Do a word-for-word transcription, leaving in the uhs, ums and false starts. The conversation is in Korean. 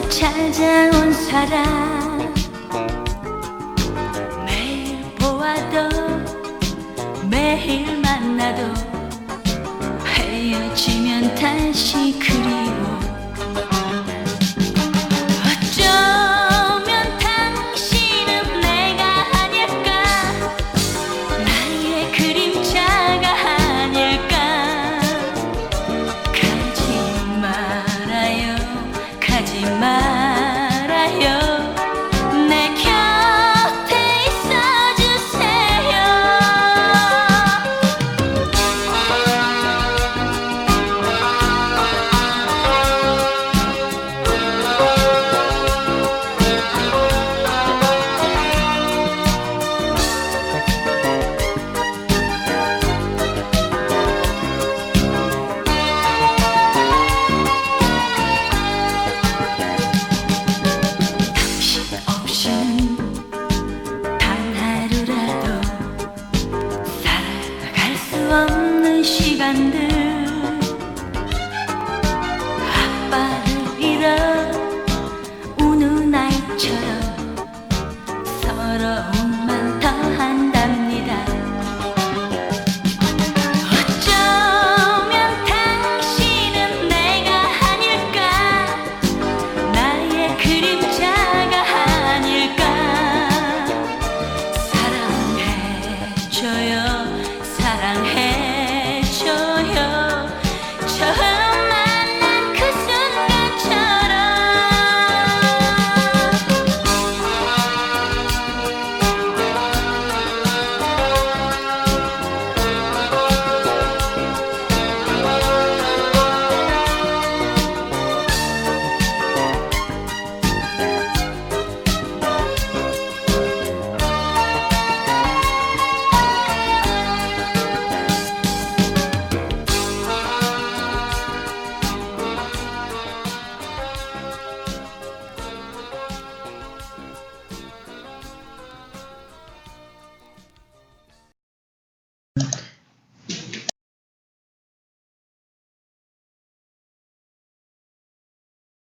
찾아온 사람 매일 보아도 매일 만나도 헤어지면 다시 그리워. 어쩌면 당신은 내가 아닐까, 나의 그림자가 아닐까. 가지 말아요, 가지 말아요. 내 곁에 있어주세요. 당신 없이는 단 하루라도 살아갈 수 없는 시간들. 아빠를 잃어 우는 아이처럼 서러운